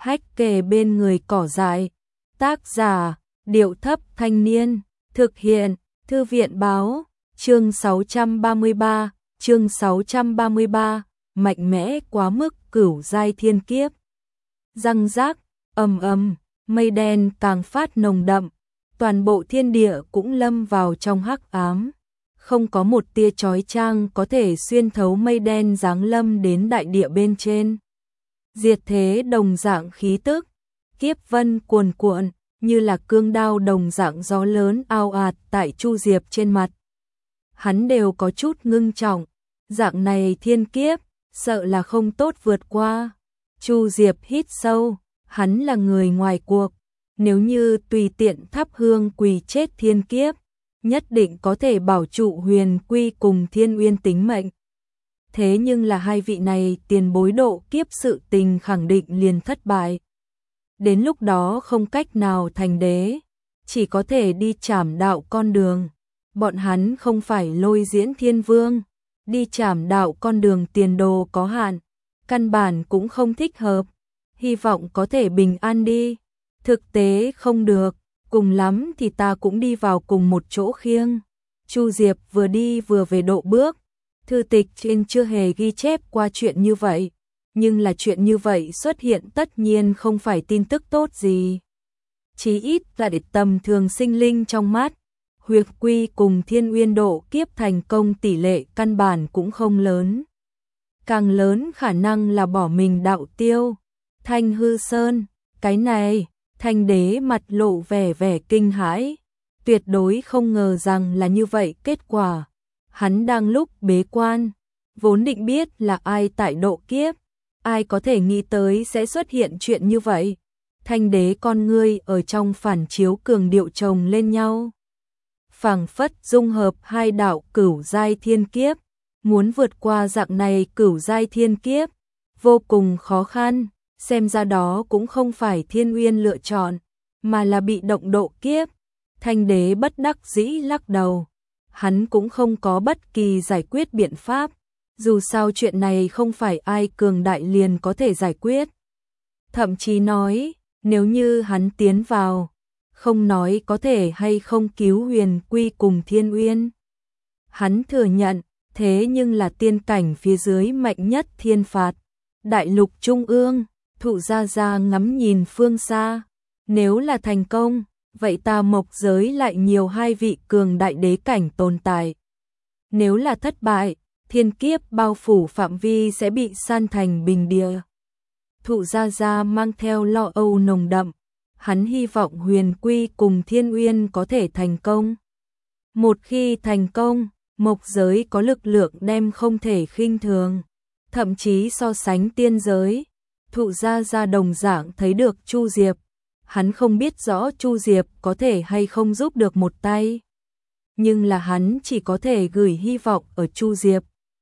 hách kề bên người cỏ dại. Tác giả, Điệu Thấp Thanh Niên, thực hiện, Thư viện Báo, chương 633, mạnh mẽ quá mức cửu giai thiên kiếp. Răng rác, ầm ầm, mây đen càng phát nồng đậm, toàn bộ thiên địa cũng lâm vào trong hắc ám. Không có một tia chói chang có thể xuyên thấu mây đen giáng lâm đến đại địa bên trên. Diệt thế đồng dạng khí tức, kiếp vân cuồn cuộn, như là cương đao đồng dạng gió lớn ao ạt tại Chu Diệp trên mặt. Hắn đều có chút ngưng trọng, dạng này thiên kiếp, sợ là không tốt vượt qua. Chu Diệp hít sâu, hắn là người ngoài cuộc, nếu như tùy tiện thắp hương quỳ chết thiên kiếp, nhất định có thể bảo trụ Huyền Quy cùng Thiên Uyên tính mệnh. Thế nhưng là hai vị này tiền bối độ kiếp sự tình khẳng định liền thất bại. Đến lúc đó không cách nào thành đế, chỉ có thể đi trảm đạo con đường. Bọn hắn không phải Lôi Diễn Thiên Vương, đi trảm đạo con đường tiền đồ có hạn, căn bản cũng không thích hợp. Hy vọng có thể bình an đi, thực tế không được, cùng lắm thì ta cũng đi vào cùng một chỗ khiêng. Chu Diệp vừa đi vừa về độ bước, thư tịch trên chưa hề ghi chép qua chuyện như vậy, nhưng là chuyện như vậy xuất hiện tất nhiên không phải tin tức tốt gì. Chí ít là để tầm thường sinh linh trong mắt, Huyền Quy cùng Thiên Uyên độ kiếp thành công tỷ lệ căn bản cũng không lớn. Càng lớn khả năng là bỏ mình đạo tiêu. Thanh Hư Sơn, cái này, Thanh Đế mặt lộ vẻ kinh hãi, tuyệt đối không ngờ rằng là như vậy kết quả. Hắn đang lúc bế quan, vốn định biết là ai tại độ kiếp, ai có thể nghĩ tới sẽ xuất hiện chuyện như vậy. Thanh Đế con ngươi ở trong phản chiếu cường điệu chồng lên nhau, phảng phất dung hợp hai đạo cửu giai thiên kiếp, muốn vượt qua dạng này cửu giai thiên kiếp, vô cùng khó khăn. Xem ra đó cũng không phải Thiên Uyên lựa chọn, mà là bị động độ kiếp. Thanh Đế bất đắc dĩ lắc đầu. Hắn cũng không có bất kỳ giải quyết biện pháp. Dù sao chuyện này không phải ai cường đại liền có thể giải quyết. Thậm chí nói, nếu như hắn tiến vào, không nói có thể hay không cứu Huyền Quy cùng Thiên Uyên. Hắn thừa nhận, thế nhưng là tiên cảnh phía dưới mạnh nhất thiên phạt. Đại lục trung ương. Thụ Gia Gia ngắm nhìn phương xa, nếu là thành công, vậy ta Mộc giới lại nhiều hai vị cường đại đế cảnh tồn tại. Nếu là thất bại, thiên kiếp bao phủ phạm vi sẽ bị san thành bình địa. Thụ Gia Gia mang theo lo âu nồng đậm, hắn hy vọng Huyền Quy cùng Thiên Uyên có thể thành công. Một khi thành công, Mộc giới có lực lượng đem không thể khinh thường, thậm chí so sánh tiên giới. Thụ Gia Gia đồng dạng thấy được Chu Diệp, hắn không biết rõ Chu Diệp có thể hay không giúp được một tay, nhưng là hắn chỉ có thể gửi hy vọng ở Chu Diệp.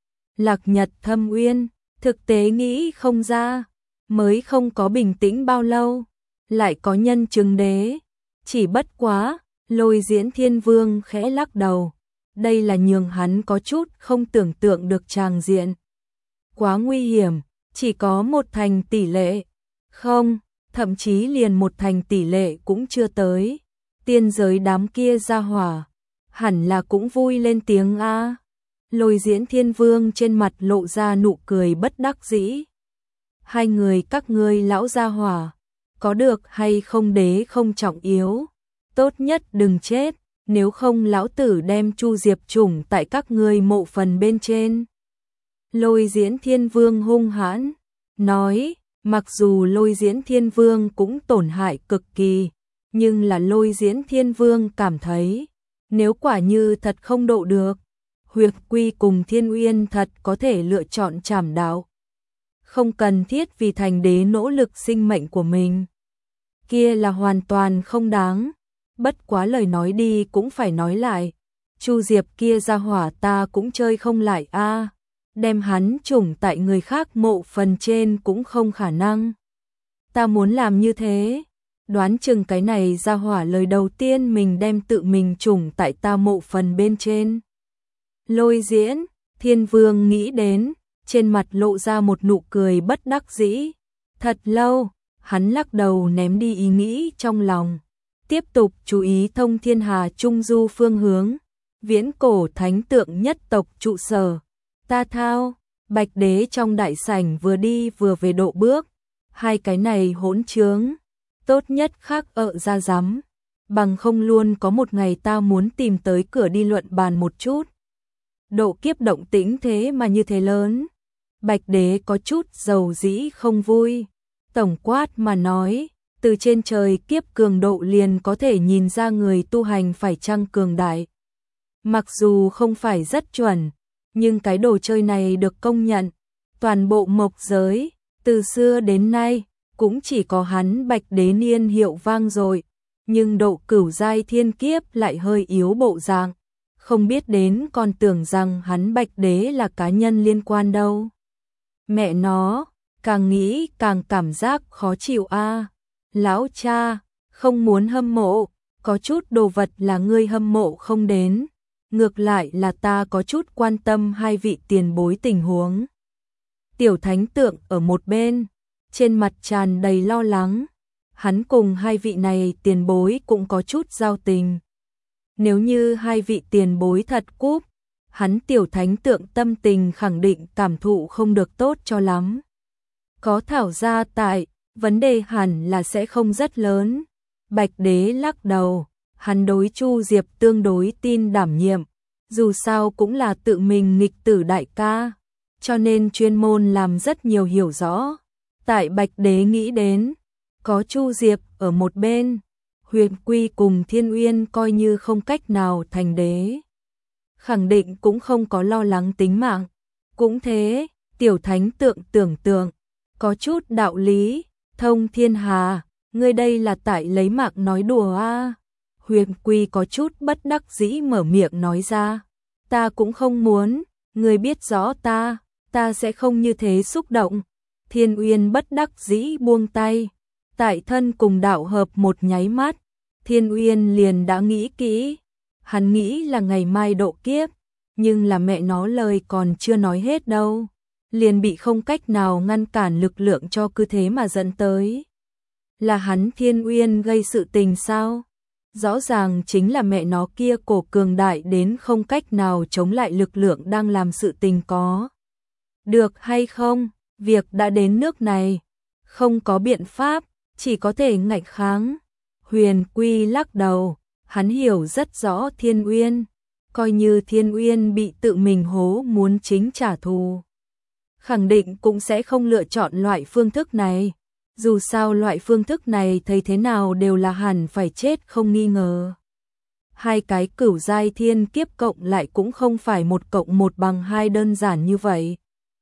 Lạc Nhật Thâm Uyên, thực tế nghĩ không ra, mới không có bình tĩnh bao lâu, lại có nhân chứng đế, chỉ bất quá, Lôi Diễn Thiên Vương khẽ lắc đầu, đây là nhường hắn có chút không tưởng tượng được tràng diện. Quá nguy hiểm. Chỉ có một thành tỷ lệ, không, thậm chí liền một thành tỷ lệ cũng chưa tới. Tiên giới đám kia ra hỏa, hẳn là cũng vui lên tiếng a. Lôi Diễn Thiên Vương trên mặt lộ ra nụ cười bất đắc dĩ. Hai người các ngươi lão gia hỏa, có được hay không đế không trọng yếu, tốt nhất đừng chết, nếu không lão tử đem Chu Diệp trùng tại các ngươi mộ phần bên trên. Lôi Diễn Thiên Vương hung hãn, nói, mặc dù Lôi Diễn Thiên Vương cũng tổn hại cực kỳ, nhưng là Lôi Diễn Thiên Vương cảm thấy, nếu quả như thật không độ được, Huyền Quy cùng Thiên Uyên thật có thể lựa chọn trảm đạo. Không cần thiết vì thành đế nỗ lực sinh mệnh của mình. Kia là hoàn toàn không đáng, bất quá lời nói đi cũng phải nói lại. Chu Diệp kia ra hỏa ta cũng chơi không lại a. Đem hắn trùng tại người khác mộ phần trên cũng không khả năng. Ta muốn làm như thế, đoán chừng cái này ra hỏa lời đầu tiên mình đem tự mình trùng tại ta mộ phần bên trên. Lôi Diễn Thiên Vương nghĩ đến, trên mặt lộ ra một nụ cười bất đắc dĩ. Thật lâu, hắn lắc đầu ném đi ý nghĩ trong lòng, tiếp tục chú ý Thông Thiên Hà Trung Du phương hướng, Viễn Cổ Thánh Tượng nhất tộc trụ sở. Ta thao, Bạch Đế trong đại sảnh vừa đi vừa về độ bước, hai cái này hỗn trướng, tốt nhất khác ra rắm, bằng không luôn có một ngày ta muốn tìm tới cửa đi luận bàn một chút. Độ kiếp động tĩnh thế mà như thế lớn. Bạch Đế có chút dầu dĩ không vui, tổng quát mà nói, từ trên trời kiếp cường độ liền có thể nhìn ra người tu hành phải chăng cường đại. Mặc dù không phải rất chuẩn, nhưng cái đồ chơi này được công nhận, toàn bộ mộc giới, từ xưa đến nay, cũng chỉ có hắn Bạch Đế niên hiệu vang dội, nhưng độ cửu giai thiên kiếp lại hơi yếu bộ dạng, không biết đến còn tưởng rằng hắn Bạch Đế là cá nhân liên quan đâu. Mẹ nó, càng nghĩ càng cảm giác khó chịu a. Lão cha, không muốn hâm mộ, có chút đồ vật là ngươi hâm mộ không đến, ngược lại là ta có chút quan tâm hai vị tiền bối tình huống. Tiểu Thánh Tượng ở một bên, trên mặt tràn đầy lo lắng, hắn cùng hai vị này tiền bối cũng có chút giao tình. Nếu như hai vị tiền bối thật cúp, hắn Tiểu Thánh Tượng tâm tình khẳng định cảm thụ không được tốt cho lắm. Có Thảo gia tại, vấn đề hẳn là sẽ không rất lớn. Bạch Đế lắc đầu, hắn đối Chu Diệp tương đối tin đảm nhiệm, dù sao cũng là tự mình nghịch tử đại ca, cho nên chuyên môn làm rất nhiều hiểu rõ. Tại Bạch Đế nghĩ đến, có Chu Diệp ở một bên, Huyền Quy cùng Thiên Uyên coi như không cách nào thành đế, khẳng định cũng không có lo lắng tính mạng. Cũng thế, Tiểu Thánh Tượng tưởng tượng, có chút đạo lý. Thông Thiên Hà, ngươi đây là tại lấy mạng nói đùa a? Huyền Quy có chút bất đắc dĩ mở miệng nói ra, ta cũng không muốn, ngươi biết rõ ta sẽ không như thế xúc động. Thiên Uyên bất đắc dĩ buông tay, tại thân cùng đạo hợp một nháy mắt, Thiên Uyên liền đã nghĩ kỹ, hắn nghĩ là ngày mai độ kiếp, nhưng là mẹ nó lời còn chưa nói hết đâu, liền bị không cách nào ngăn cản lực lượng cho cứ thế mà dẫn tới. Là hắn Thiên Uyên gây sự tình sao? Rõ ràng chính là mẹ nó kia cổ cường đại đến không cách nào chống lại lực lượng đang làm sự tình có. Được hay không? Việc đã đến nước này, không có biện pháp, chỉ có thể ngạnh kháng. Huyền Quy lắc đầu, hắn hiểu rất rõ Thiên Uyên, coi như Thiên Uyên bị tự mình hố muốn chính trả thù, khẳng định cũng sẽ không lựa chọn loại phương thức này. Dù sao loại phương thức này thấy thế nào đều là hẳn phải chết không nghi ngờ. Hai cái cửu giai thiên kiếp cộng lại cũng không phải 1+1=2 đơn giản như vậy.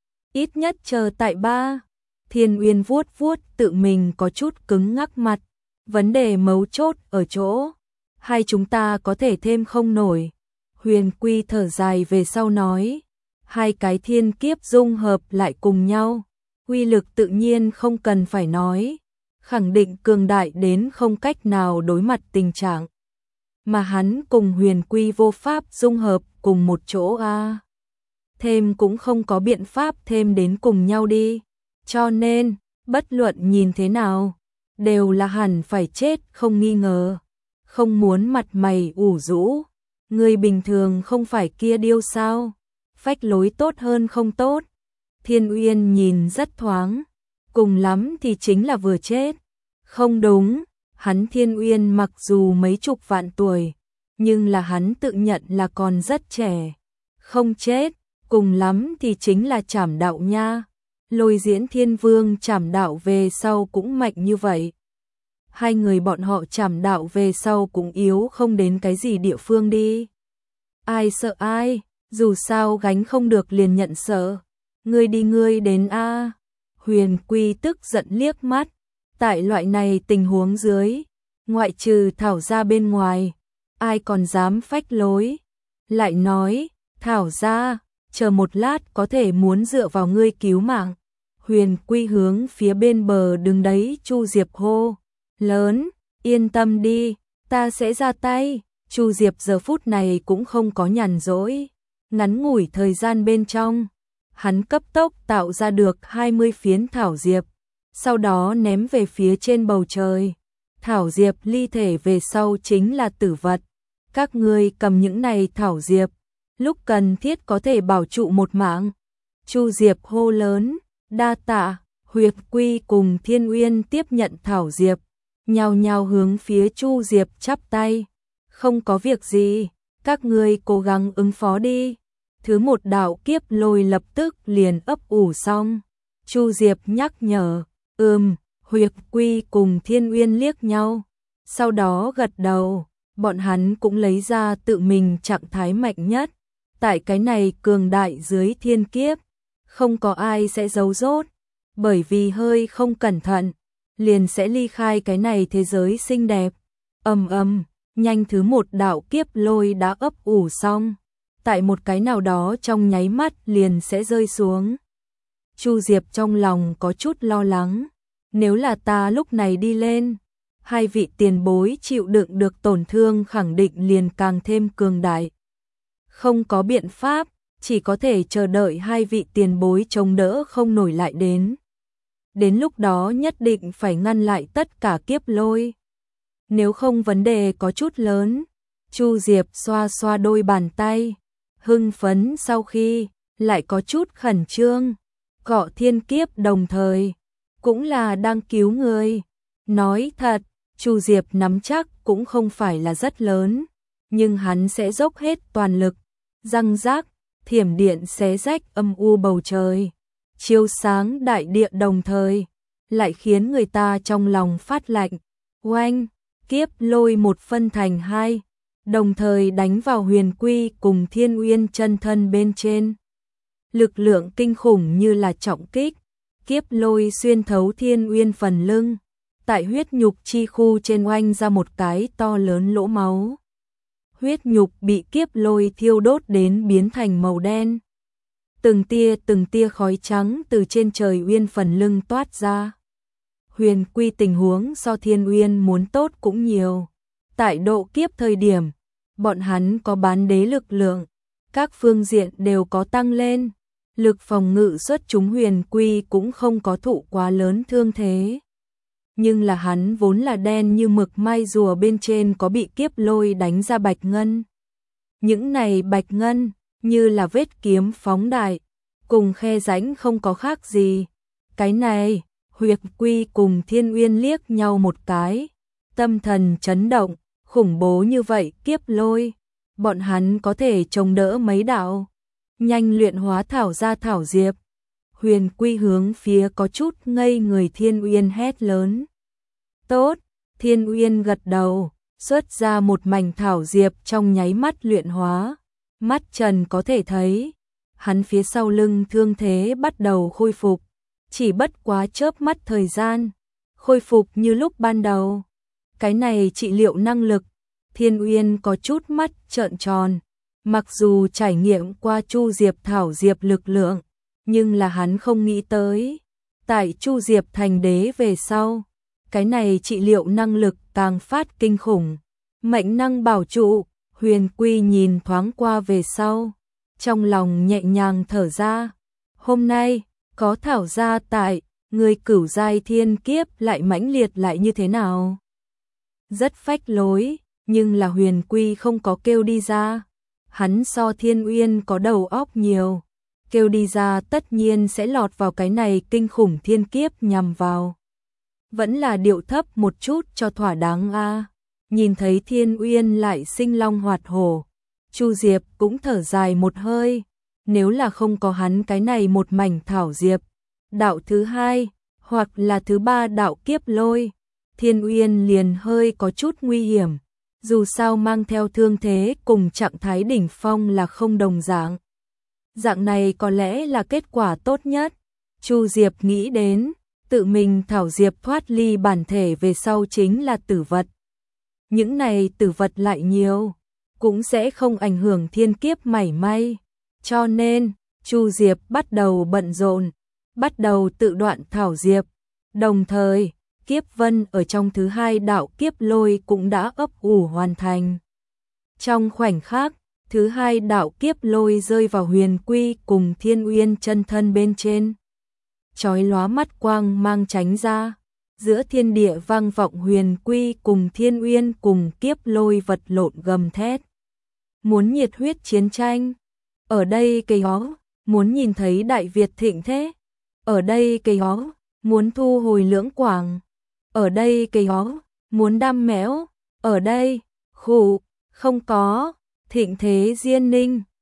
Ít nhất chờ tại 3. Thiên Uyên vuốt vuốt tự mình có chút cứng ngắc mặt. Vấn đề mấu chốt ở chỗ, hai chúng ta có thể thêm không nổi. Huyền Quy thở dài về sau nói, hai cái thiên kiếp dung hợp lại cùng nhau, uy lực tự nhiên không cần phải nói, khẳng định cường đại đến không cách nào đối mặt tình trạng. Mà hắn cùng Huyền Quy vô pháp dung hợp cùng một chỗ a. Thêm cũng không có biện pháp thêm đến cùng nhau đi, cho nên, bất luận nhìn thế nào, đều là hẳn phải chết không nghi ngờ. Không muốn mặt mày ủ rũ, người bình thường không phải kia điêu sao, phách lối tốt hơn không tốt. Thiên Uyên nhìn rất thoáng, cùng lắm thì chính là vừa chết. Không đúng, hắn Thiên Uyên mặc dù mấy chục vạn tuổi, nhưng là hắn tự nhận là còn rất trẻ. Không chết, cùng lắm thì chính là trảm đạo nha. Lôi Diễn Thiên Vương trảm đạo về sau cũng mạnh như vậy. Hai người bọn họ trảm đạo về sau cũng yếu không đến cái gì địa phương đi. Ai sợ ai, dù sao gánh không được liền nhận sợ. Ngươi đi ngươi đến a. Huyền Quy tức giận liếc mắt, tại loại này tình huống dưới, ngoại trừ Thảo gia bên ngoài, ai còn dám phách lối. Lại nói, Thảo gia, chờ một lát có thể muốn dựa vào ngươi cứu mạng. Huyền Quy hướng phía bên bờ đứng đấy Chu Diệp hô, lớn, yên tâm đi, ta sẽ ra tay. Chu Diệp giờ phút này cũng không có nhàn rỗi, ngắn ngủi thời gian bên trong, hắn cấp tốc tạo ra được 20 phiến thảo diệp, sau đó ném về phía trên bầu trời. Thảo diệp ly thể về sau chính là tử vật. Các ngươi cầm những này thảo diệp, lúc cần thiết có thể bảo trụ một mạng. Chu Diệp hô lớn, đa tạ. Huyệt Quy cùng Thiên Uyên tiếp nhận thảo diệp, nhao nhao hướng phía Chu Diệp chắp tay. Không có việc gì, các ngươi cố gắng ứng phó đi. Thứ một đạo kiếp lôi lập tức liền ấp ủ xong. Chu Diệp nhắc nhở, Huyệt Quy cùng Thiên Uyên liếc nhau, sau đó gật đầu. Bọn hắn cũng lấy ra tự mình trạng thái mạnh nhất. Tại cái này cường đại dưới thiên kiếp, không có ai sẽ giấu rốt, bởi vì hơi không cẩn thận, liền sẽ ly khai cái này thế giới xinh đẹp. Nhanh thứ một đạo kiếp lôi đã ấp ủ xong, tại một cái nào đó trong nháy mắt liền sẽ rơi xuống. Chu Diệp trong lòng có chút lo lắng, nếu là ta lúc này đi lên, hai vị tiền bối chịu đựng được tổn thương khẳng định liền càng thêm cường đại. Không có biện pháp, chỉ có thể chờ đợi hai vị tiền bối chống đỡ không nổi lại đến. Đến lúc đó nhất định phải ngăn lại tất cả kiếp lôi. Nếu không vấn đề có chút lớn. Chu Diệp xoa xoa đôi bàn tay, hưng phấn sau khi lại có chút khẩn trương. Cọ thiên kiếp đồng thời cũng là đang cứu người. Nói thật, Chu Diệp nắm chắc cũng không phải là rất lớn, nhưng hắn sẽ dốc hết toàn lực. Răng rác, thiểm điện xé rách âm u bầu trời, chiếu sáng đại địa đồng thời, lại khiến người ta trong lòng phát lạnh. Oanh, kiếp lôi một phân thành hai, đồng thời đánh vào Huyền Quy cùng Thiên Uyên chân thân bên trên. Lực lượng kinh khủng như là trọng kích, kiếp lôi xuyên thấu Thiên Uyên phần lưng, tại huyết nhục chi khu trên oanh ra một cái to lớn lỗ máu. Huyết nhục bị kiếp lôi thiêu đốt đến biến thành màu đen. Từng tia khói trắng từ trên trời Uyên phần lưng toát ra. Huyền Quy tình huống so Thiên Uyên muốn tốt cũng nhiều. Tại độ kiếp thời điểm, bọn hắn có bán đế lực lượng, các phương diện đều có tăng lên. Lực phòng ngự xuất chúng Huyền Quy cũng không có thụ quá lớn thương thế. Nhưng là hắn vốn là đen như mực mai rùa bên trên có bị kiếp lôi đánh ra bạch ngân. Những này bạch ngân như là vết kiếm phóng đại, cùng khe rãnh không có khác gì. Cái này, Huyệt Quy cùng Thiên Uyên liếc nhau một cái, tâm thần chấn động, khủng bố như vậy kiếp lôi, bọn hắn có thể chống đỡ mấy đạo. Nhanh luyện hóa thảo ra thảo diệp. Huyền Quy hướng phía có chút ngây người Thiên Uyên hét lớn. Tốt, Thiên Uyên gật đầu, xuất ra một mảnh thảo diệp trong nháy mắt luyện hóa. Mắt Trần có thể thấy, hắn phía sau lưng thương thế bắt đầu khôi phục, chỉ bất quá chớp mắt thời gian, khôi phục như lúc ban đầu. Cái này trị liệu năng lực, Thiên Uyên có chút mắt trợn tròn, mặc dù trải nghiệm qua Chu Diệp thảo diệp lực lượng, nhưng là hắn không nghĩ tới, tại Chu Diệp thành đế về sau, cái này trị liệu năng lực càng phát kinh khủng. Mệnh năng bảo trụ, Huyền Quy nhìn thoáng qua về sau, trong lòng nhẹ nhàng thở ra. Hôm nay, có thảo gia tại, người cửu giai thiên kiếp lại mãnh liệt lại như thế nào? Rất phách lối, nhưng là Huyền Quy không có kêu đi ra. Hắn so Thiên Uyên có đầu óc nhiều, kêu đi ra tất nhiên sẽ lọt vào cái này kinh khủng thiên kiếp nhằm vào. Vẫn là điệu thấp một chút cho thỏa đáng a. Nhìn thấy Thiên Uyên lại sinh long hoạt hổ, Chu Diệp cũng thở dài một hơi, nếu là không có hắn cái này một mảnh thảo diệp, đạo thứ hai hoặc là thứ ba đạo kiếp lôi, Thiên Uyên liền hơi có chút nguy hiểm, dù sao mang theo thương thế cùng trạng thái đỉnh phong là không đồng dạng. Dạng này có lẽ là kết quả tốt nhất. Chu Diệp nghĩ đến, tự mình thảo diệp thoát ly bản thể về sau chính là tử vật. Những này tử vật lại nhiều, cũng sẽ không ảnh hưởng thiên kiếp mảy may. Cho nên, Chu Diệp bắt đầu bận rộn, bắt đầu tự đoạn thảo diệp. Đồng thời, kiếp vân ở trong thứ hai đạo kiếp lôi cũng đã ấp ủ hoàn thành. Trong khoảnh khắc, thứ hai đạo kiếp lôi rơi vào Huyền Quy cùng Thiên Uyên chân thân bên trên. chói lóa mắt quang mang tránh ra. Giữa thiên địa vang vọng huyền quy cùng thiên uyên cùng kiếp lôi vật lộn gầm thét. Muốn nhiệt huyết chiến tranh. Ở đây cây hó, muốn nhìn thấy Đại Việt thịnh thế. Ở đây cây hó, muốn thu hồi Lưỡng Quảng. Ở đây cây hó, muốn đam mẽo. Ở đây, khụ, không có, thịnh thế Diên Ninh.